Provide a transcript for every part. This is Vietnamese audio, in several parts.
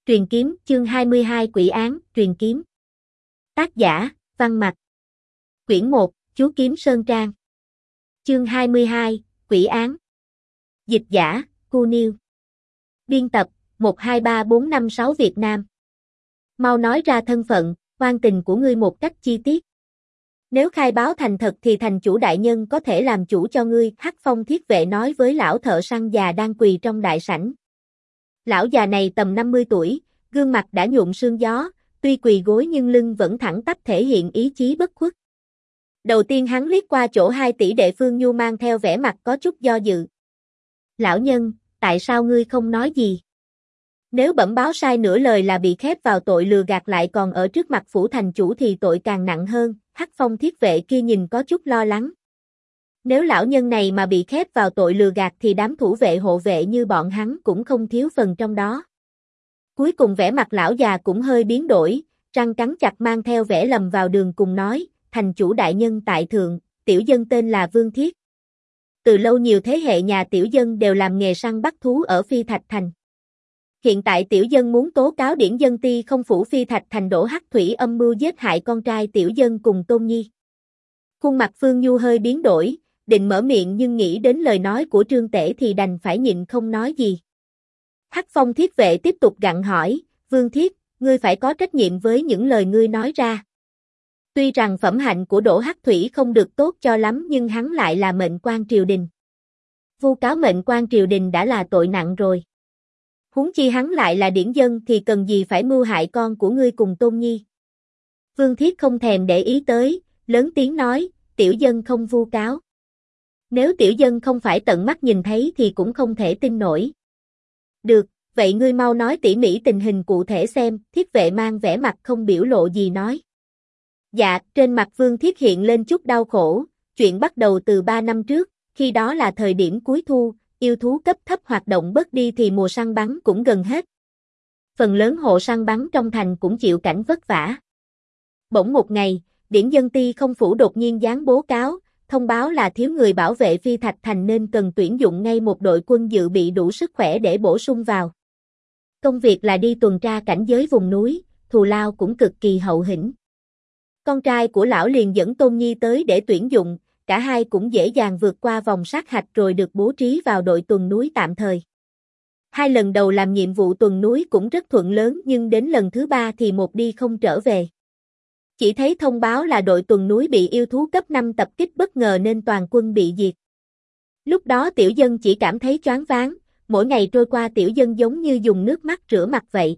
Truyền kiếm, chương 22 Quỷ án, truyền kiếm. Tác giả, Văn Mặc. Quyển 1, Chú Kiếm Sơn Trang. Chương 22, Quỷ án. Dịch giả, Cu Niêu. Biên tập, 123456 Việt Nam. Mau nói ra thân phận, oan tình của ngươi một cách chi tiết. Nếu khai báo thành thật thì thành chủ đại nhân có thể làm chủ cho ngươi, Hắc Phong thiết vệ nói với lão thợ săn già đang quỳ trong đại sảnh. Lão già này tầm 50 tuổi, gương mặt đã nhuộm sương gió, tuy quỳ gối nhưng lưng vẫn thẳng tắp thể hiện ý chí bất khuất. Đầu tiên hắn liếc qua chỗ 2 tỷ đệ Phương Nhu mang theo vẻ mặt có chút do dự. Lão nhân, tại sao ngươi không nói gì? Nếu bẩm báo sai nửa lời là bị khép vào tội lừa gạt lại còn ở trước mặt phủ thành chủ thì tội càng nặng hơn, Hắc Phong thiết vệ kia nhìn có chút lo lắng. Nếu lão nhân này mà bị khép vào tội lừa gạt thì đám thủ vệ hộ vệ như bọn hắn cũng không thiếu phần trong đó. Cuối cùng vẻ mặt lão già cũng hơi biến đổi, răng cắn chặt mang theo vẻ lầm vào đường cùng nói, thành chủ đại nhân tại thượng, tiểu dân tên là Vương Thiết. Từ lâu nhiều thế hệ nhà tiểu dân đều làm nghề săn bắt thú ở Phi Thạch Thành. Hiện tại tiểu dân muốn tố cáo điển dân ti không phủ Phi Thạch Thành đổ hắc thủy âm mưu giết hại con trai tiểu dân cùng Tôn Nhi. Khuôn mặt Phương Nhu hơi biến đổi, định mở miệng nhưng nghĩ đến lời nói của Trương Tể thì đành phải nhịn không nói gì. Hắc Phong thiết vệ tiếp tục gặng hỏi, Vương Thiết, ngươi phải có trách nhiệm với những lời ngươi nói ra. Tuy rằng phẩm hạnh của Đỗ Hắc Thủy không được tốt cho lắm nhưng hắn lại là mệnh quan triều đình. Vu cáo mệnh quan triều đình đã là tội nặng rồi. Huống chi hắn lại là điển dân thì cần gì phải mưu hại con của ngươi cùng Tôn Nhi. Vương Thiết không thèm để ý tới, lớn tiếng nói, tiểu dân không vu cáo. Nếu tiểu dân không phải tận mắt nhìn thấy thì cũng không thể tin nổi. Được, vậy ngươi mau nói tỉ mỉ tình hình cụ thể xem, thiết vệ mang vẻ mặt không biểu lộ gì nói. Dạ, trên mặt Vương Thiết hiện lên chút đau khổ, chuyện bắt đầu từ 3 năm trước, khi đó là thời điểm cuối thu, yêu thú cấp thấp hoạt động bớt đi thì mùa săn bắn cũng gần hết. Phần lớn hộ săn bắn trong thành cũng chịu cảnh vất vả. Bỗng một ngày, điển dân ti không phủ đột nhiên giáng bố cáo, thông báo là thiếu người bảo vệ Phi Thạch Thành nên cần tuyển dụng ngay một đội quân dự bị đủ sức khỏe để bổ sung vào. Công việc là đi tuần tra cảnh giới vùng núi, thù lao cũng cực kỳ hậu hĩnh. Con trai của lão liền dẫn Tôn Nhi tới để tuyển dụng, cả hai cũng dễ dàng vượt qua vòng sát hạch rồi được bố trí vào đội tuần núi tạm thời. 2 lần đầu làm nhiệm vụ tuần núi cũng rất thuận lớn nhưng đến lần thứ 3 thì một đi không trở về. Chỉ thấy thông báo là đội tuần núi bị yêu thú cấp 5 tập kích bất ngờ nên toàn quân bị diệt. Lúc đó tiểu dân chỉ cảm thấy choáng váng, mỗi ngày trôi qua tiểu dân giống như dùng nước mắt rửa mặt vậy.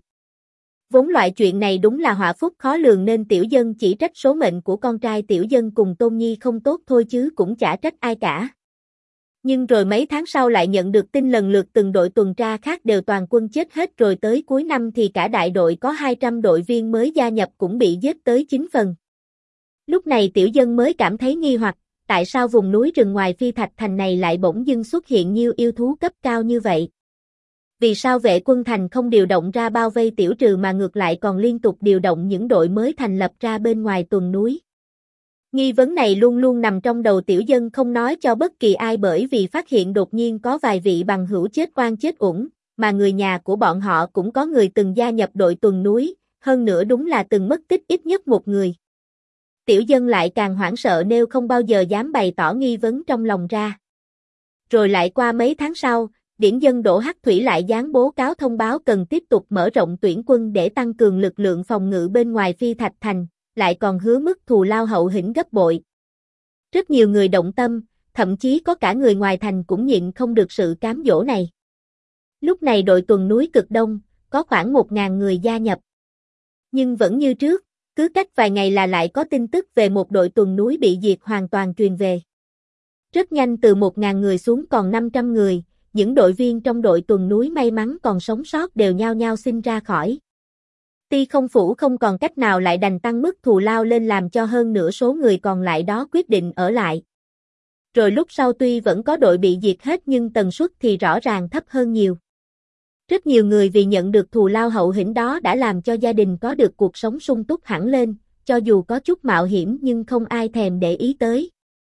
Vốn loại chuyện này đúng là họa phúc khó lường nên tiểu dân chỉ trách số mệnh của con trai tiểu dân cùng Tôn Nhi không tốt thôi chứ cũng chả trách ai cả. Nhưng rồi mấy tháng sau lại nhận được tin lần lượt từng đội tuần tra khác đều toàn quân chết hết rồi tới cuối năm thì cả đại đội có 200 đội viên mới gia nhập cũng bị giết tới 9 phần. Lúc này tiểu dân mới cảm thấy nghi hoặc, tại sao vùng núi rừng ngoài Phi Thạch Thành này lại bỗng dưng xuất hiện nhiều yêu thú cấp cao như vậy? Vì sao vệ quân thành không điều động ra bao vây tiểu trừ mà ngược lại còn liên tục điều động những đội mới thành lập ra bên ngoài tuần núi? Nghi vấn này luôn luôn nằm trong đầu tiểu dân không nói cho bất kỳ ai bởi vì phát hiện đột nhiên có vài vị bằng hữu chết oan chết uổng, mà người nhà của bọn họ cũng có người từng gia nhập đội tuần núi, hơn nữa đúng là từng mất tích ít nhất một người. Tiểu dân lại càng hoảng sợ nên không bao giờ dám bày tỏ nghi vấn trong lòng ra. Rồi lại qua mấy tháng sau, điển dân Đỗ Hắc Thủy lại giáng bố cáo thông báo cần tiếp tục mở rộng tuyển quân để tăng cường lực lượng phòng ngự bên ngoài Phi Thạch Thành, lại còn hứa mức thù lao hậu hĩnh gấp bội. Rất nhiều người động tâm, thậm chí có cả người ngoài thành cũng nhịn không được sự cám dỗ này. Lúc này đội tuần núi cực đông, có khoảng 1.000 người gia nhập. Nhưng vẫn như trước, cứ cách vài ngày là lại có tin tức về một đội tuần núi bị diệt hoàn toàn truyền về. Rất nhanh từ 1.000 người xuống còn 500 người, những đội viên trong đội tuần núi may mắn còn sống sót đều nhao nhao xin ra khỏi. Ti không phủ không còn cách nào lại đành tăng mức thù lao lên làm cho hơn nửa số người còn lại đó quyết định ở lại. Rồi lúc sau tuy vẫn có đội bị diệt hết nhưng tần suất thì rõ ràng thấp hơn nhiều. Rất nhiều người vì nhận được thù lao hậu hĩnh đó đã làm cho gia đình có được cuộc sống sung túc hẳn lên, cho dù có chút mạo hiểm nhưng không ai thèm để ý tới.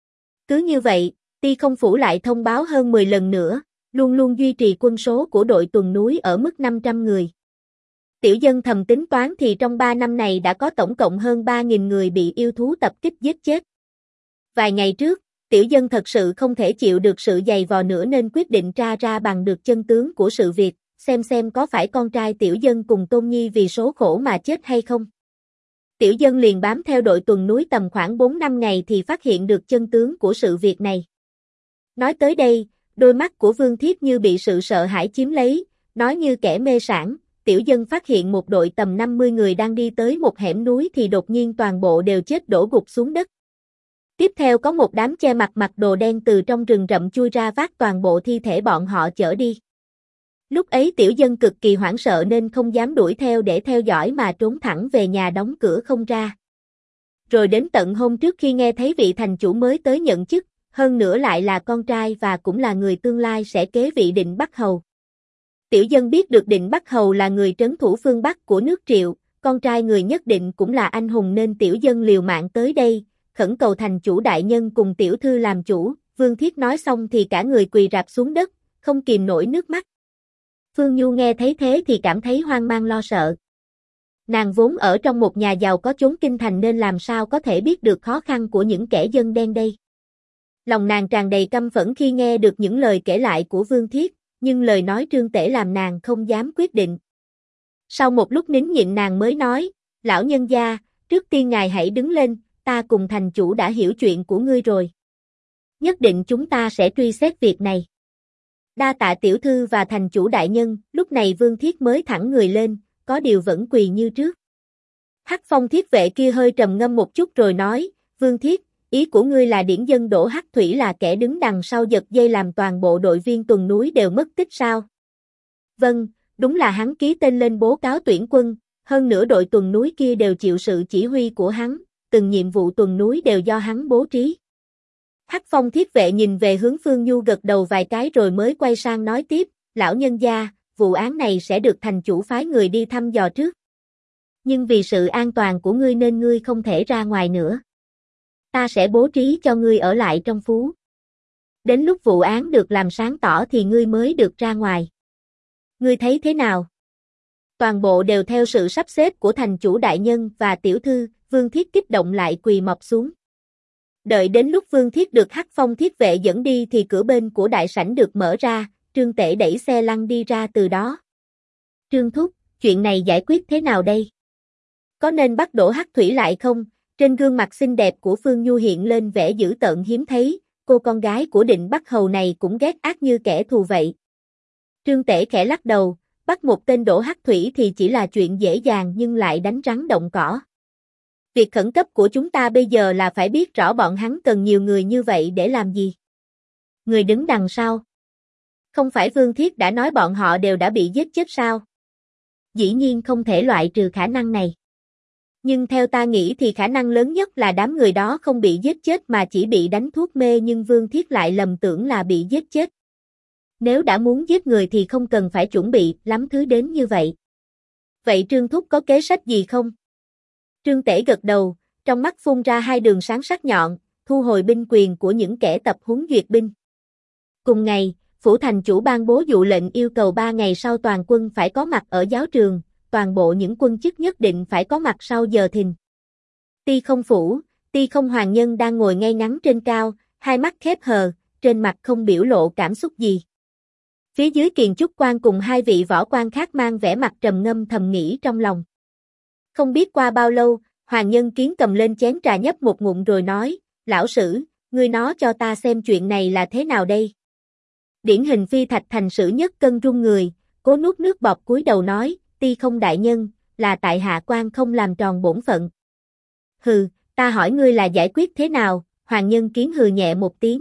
Cứ như vậy, Ti không phủ lại thông báo hơn 10 lần nữa, luôn luôn duy trì quân số của đội tuần núi ở mức 500 người. Tiểu dân thầm tính toán thì trong 3 năm này đã có tổng cộng hơn 3.000 người bị yêu thú tập kích giết chết. Vài ngày trước, tiểu dân thật sự không thể chịu được sự giày vò nữa nên quyết định tra ra bằng được chân tướng của sự việc, xem có phải con trai tiểu dân cùng Tôn Nhi vì số khổ mà chết hay không. Tiểu dân liền bám theo đội tuần núi tầm khoảng 4-5 ngày thì phát hiện được chân tướng của sự việc này. Nói tới đây, đôi mắt của Vương Thiết như bị sự sợ hãi chiếm lấy, nói như kẻ mê sảng. Tiểu dân phát hiện một đội tầm 50 người đang đi tới một hẻm núi thì đột nhiên toàn bộ đều chết đổ gục xuống đất. Tiếp theo có một đám che mặt mặc đồ đen từ trong rừng rậm chui ra vác toàn bộ thi thể bọn họ chở đi. Lúc ấy tiểu dân cực kỳ hoảng sợ nên không dám đuổi theo để theo dõi mà trốn thẳng về nhà đóng cửa không ra. Rồi đến tận hôm trước khi nghe thấy vị thành chủ mới tới nhận chức, hơn nữa lại là con trai và cũng là người tương lai sẽ kế vị Định Bắc Hầu. Tiểu dân biết được Định Bắc Hầu là người trấn thủ phương Bắc của nước Triệu, con trai người nhất định cũng là anh hùng nên tiểu dân liều mạng tới đây, khẩn cầu thành chủ đại nhân cùng tiểu thư làm chủ. Vương Thiết nói xong thì cả người quỳ rạp xuống đất, không kìm nổi nước mắt. Phương Nhu nghe thấy thế thì cảm thấy hoang mang lo sợ. Nàng vốn ở trong một nhà giàu có chốn kinh thành nên làm sao có thể biết được khó khăn của những kẻ dân đen đây. Lòng nàng tràn đầy căm phẫn khi nghe được những lời kể lại của Vương Thiết, nhưng lời nói Trương Tể làm nàng không dám quyết định. Sau một lúc nín nhịn nàng mới nói, lão nhân gia, trước tiên ngài hãy đứng lên, ta cùng thành chủ đã hiểu chuyện của ngươi rồi. Nhất định chúng ta sẽ truy xét việc này. Đa tạ tiểu thư và thành chủ đại nhân. Lúc này Vương Thiết mới thẳng người lên, có điều vẫn quỳ như trước. Hắc Phong thiết vệ kia hơi trầm ngâm một chút rồi nói, Vương Thiết, ý của ngươi là điển dân Đỗ Hắc Thủy là kẻ đứng đằng sau giật dây làm toàn bộ đội viên tuần núi đều mất tích sao? Vâng, đúng là hắn ký tên lên bố cáo tuyển quân, hơn nữa đội tuần núi kia đều chịu sự chỉ huy của hắn, từng nhiệm vụ tuần núi đều do hắn bố trí. Hắc Phong thiết vệ nhìn về hướng Phương Nhu gật đầu vài cái rồi mới quay sang nói tiếp, lão nhân gia, vụ án này sẽ được thành chủ phái người đi thăm dò trước. Nhưng vì sự an toàn của ngươi nên ngươi không thể ra ngoài nữa. Ta sẽ bố trí cho ngươi ở lại trong phú. Đến lúc vụ án được làm sáng tỏ thì ngươi mới được ra ngoài. Ngươi thấy thế nào? Toàn bộ đều theo sự sắp xếp của thành chủ đại nhân và tiểu thư. Vương Thiết kích động lại quỳ mọp xuống. Đợi đến lúc Vương Thiết được Hắc Phong thiết vệ dẫn đi thì cửa bên của đại sảnh được mở ra, Trương Tể đẩy xe lăn đi ra từ đó. Trương Thúc, chuyện này giải quyết thế nào đây? Có nên bắt Đỗ Hắc Thủy lại không? Trên gương mặt xinh đẹp của Phương Nhu hiện lên vẻ dữ tợn hiếm thấy, cô con gái của Định Bắc Hầu này cũng ghét ác như kẻ thù vậy. Trương Tể khẽ lắc đầu, bắt một tên Đỗ Hắc Thủy thì chỉ là chuyện dễ dàng nhưng lại đánh rắn động cỏ. Việc khẩn cấp của chúng ta bây giờ là phải biết rõ bọn hắn cần nhiều người như vậy để làm gì. Người đứng đằng sau. Không phải Vương Thiết đã nói bọn họ đều đã bị giết chết sao? Dĩ nhiên không thể loại trừ khả năng này. Nhưng theo ta nghĩ thì khả năng lớn nhất là đám người đó không bị giết chết mà chỉ bị đánh thuốc mê nhưng Vương Thiết lại lầm tưởng là bị giết chết. Nếu đã muốn giết người thì không cần phải chuẩn bị lắm thứ đến như vậy. Vậy Trương Thúc có kế sách gì không? Trương Tể gật đầu, trong mắt phun ra hai đường sáng sắc nhọn, thu hồi binh quyền của những kẻ tập huấn duyệt binh. Cùng ngày, phủ thành chủ ban bố dụ lệnh yêu cầu 3 ngày sau toàn quân phải có mặt ở giáo trường, toàn bộ những quân chức nhất định phải có mặt sau giờ thìn. Ti Không phủ, Ti Không Hoàng Nhân đang ngồi ngay ngắn trên cao, hai mắt khép hờ, trên mặt không biểu lộ cảm xúc gì. Phía dưới Kiền Chúc Quan cùng hai vị võ quan khác mang vẻ mặt trầm ngâm thầm nghĩ trong lòng. Không biết qua bao lâu, Hoàng Nhân Kiến cầm lên chén trà nhấp một ngụm rồi nói, lão sử, ngươi nói cho ta xem chuyện này là thế nào đây? Điển hình phi thạch thành sử nhất cân run người, cố nuốt nước bọt cúi đầu nói, Ti Không đại nhân, là tại hạ quan không làm tròn bổn phận. Hừ, ta hỏi ngươi là giải quyết thế nào? Hoàng Nhân Kiến hừ nhẹ một tiếng.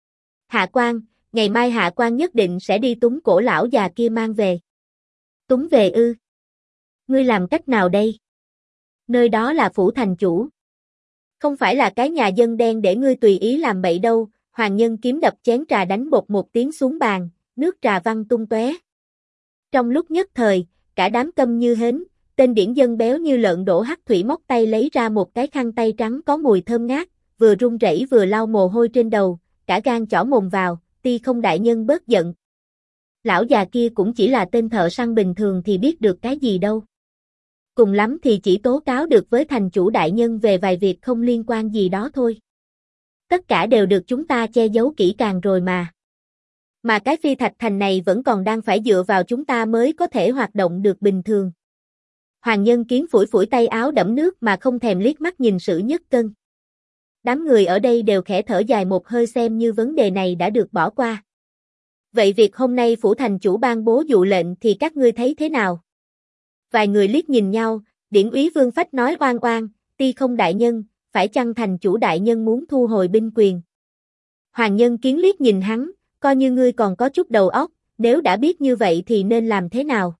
Hạ quan, ngày mai hạ quan nhất định sẽ đi túng cổ lão già kia mang về. Túng về ư? Ngươi làm cách nào đây? Nơi đó là phủ thành chủ. Không phải là cái nhà dân đen để ngươi tùy ý làm bậy đâu. Hoàng Nhân Kiếm đập chén trà đánh bột một tiếng xuống bàn, nước trà văng tung tóe. Trong lúc nhất thời, cả đám câm như hến, tên điển dân béo như lợn Đỗ Hắc Thủy móc tay lấy ra một cái khăn tay trắng có mùi thơm ngát, vừa run rẩy vừa lau mồ hôi trên đầu, cả gan chỏ mồm vào, Ti Không đại nhân bớt giận. Lão già kia cũng chỉ là tên thợ săn bình thường thì biết được cái gì đâu. cùng lắm thì chỉ tố cáo được với thành chủ đại nhân về vài việc không liên quan gì đó thôi. Tất cả đều được chúng ta che giấu kỹ càng rồi mà. Mà cái phi thạch thành này vẫn còn đang phải dựa vào chúng ta mới có thể hoạt động được bình thường. Hoàng Nhân Kiến phủi phủi tay áo đẫm nước mà không thèm liếc mắt nhìn Sử Nhất Cân. Đám người ở đây đều khẽ thở dài một hơi xem như vấn đề này đã được bỏ qua. Vậy việc hôm nay phủ thành chủ ban bố dụ lệnh thì các ngươi thấy thế nào? Vài người liếc nhìn nhau, Điển úy Vương Phách nói oan oan, Ti không đại nhân, phải chăng thành chủ đại nhân muốn thu hồi binh quyền? Hoàng Nhân Kiến liếc nhìn hắn, coi như ngươi còn có chút đầu óc, nếu đã biết như vậy thì nên làm thế nào?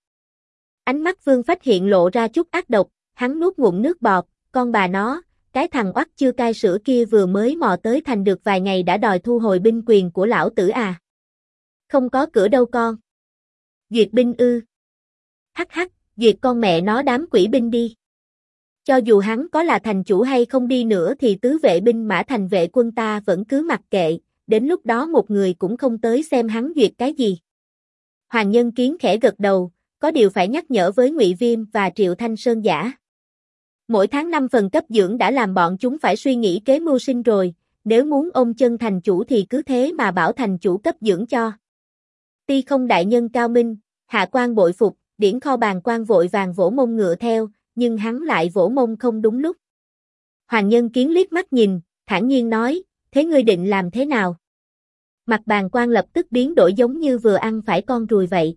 Ánh mắt Vương Phách hiện lộ ra chút ác độc, hắn nuốt ngụm nước bọt, con bà nó, cái thằng oắt chưa cai sữa kia vừa mới mò tới thành được vài ngày đã đòi thu hồi binh quyền của lão tử à? Không có cửa đâu con. Duyệt binh ư? Hắc hắc, duyệt con mẹ nó đám quỷ binh đi. Cho dù hắn có là thành chủ hay không đi nữa thì tứ vệ binh mã thành vệ quân ta vẫn cứ mặc kệ, đến lúc đó một người cũng không tới xem hắn duyệt cái gì. Hoàng Nhân Kiến khẽ gật đầu, có điều phải nhắc nhở với Ngụy Viêm và Triệu Thanh Sơn giả. Mỗi tháng 5 phần cấp dưỡng đã làm bọn chúng phải suy nghĩ kế mưu sinh rồi, nếu muốn ôm chân thành chủ thì cứ thế mà bảo thành chủ cấp dưỡng cho. Ti không đại nhân cao minh, hạ quan bội phục, Điển Kho Bàn quan vội vàng vỗ mông ngựa theo, nhưng hắn lại vỗ mông không đúng lúc. Hoàng Nhân Kiến liếc mắt nhìn, thản nhiên nói, thế ngươi định làm thế nào? Mặt Bàn quan lập tức biến đổi giống như vừa ăn phải con ruồi vậy.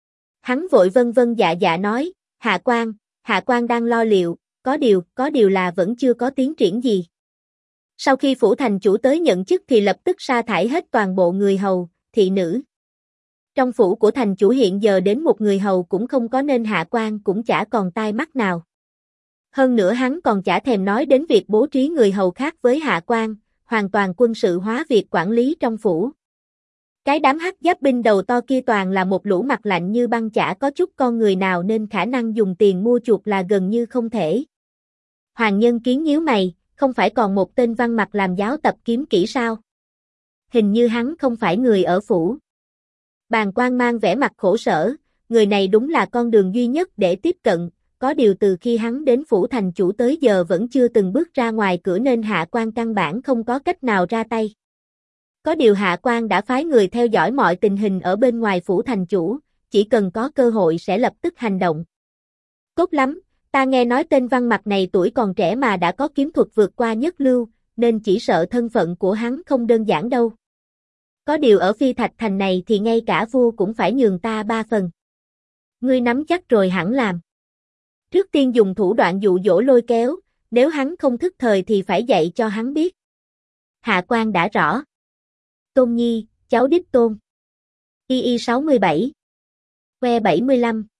Hắn vội vân vân dạ dạ nói, hạ quan đang lo liệu, có điều là vẫn chưa có tiến triển gì. Sau khi phủ thành chủ tới nhận chức thì lập tức sa thải hết toàn bộ người hầu, thị nữ. Trong phủ của thành chủ hiện giờ đến một người hầu cũng không có nên hạ quan cũng chả còn tai mắt nào. Hơn nữa hắn còn chả thèm nói đến việc bố trí người hầu khác với hạ quan, hoàn toàn quân sự hóa việc quản lý trong phủ. Cái đám hắc giáp binh đầu to kia toàn là một lũ mặt lạnh như băng chả có chút con người nào nên khả năng dùng tiền mua chuộc là gần như không thể. Hoàng Nhân Kiến nhíu mày, không phải còn một tên Văn Mặc làm giáo tập kiếm kỹ sao? Hình như hắn không phải người ở phủ. Bàn quan mang vẻ mặt khổ sở, người này đúng là con đường duy nhất để tiếp cận, có điều từ khi hắn đến phủ thành chủ tới giờ vẫn chưa từng bước ra ngoài cửa nên hạ quan căn bản không có cách nào ra tay. Có điều hạ quan đã phái người theo dõi mọi tình hình ở bên ngoài phủ thành chủ, chỉ cần có cơ hội sẽ lập tức hành động. Tốt lắm, ta nghe nói tên Văn Mặc này tuổi còn trẻ mà đã có kiếm thuật vượt qua nhất lưu, nên chỉ sợ thân phận của hắn không đơn giản đâu. Có điều ở Phi Thạch Thành này thì ngay cả vua cũng phải nhường ta 3 phần. Ngươi nắm chắc rồi hẳn làm. Trước tiên dùng thủ đoạn dụ dỗ lôi kéo, nếu hắn không thức thời thì phải dạy cho hắn biết. Hạ quan đã rõ. Tôn Nhi, cháu đích tôn. Y 67. Que 75.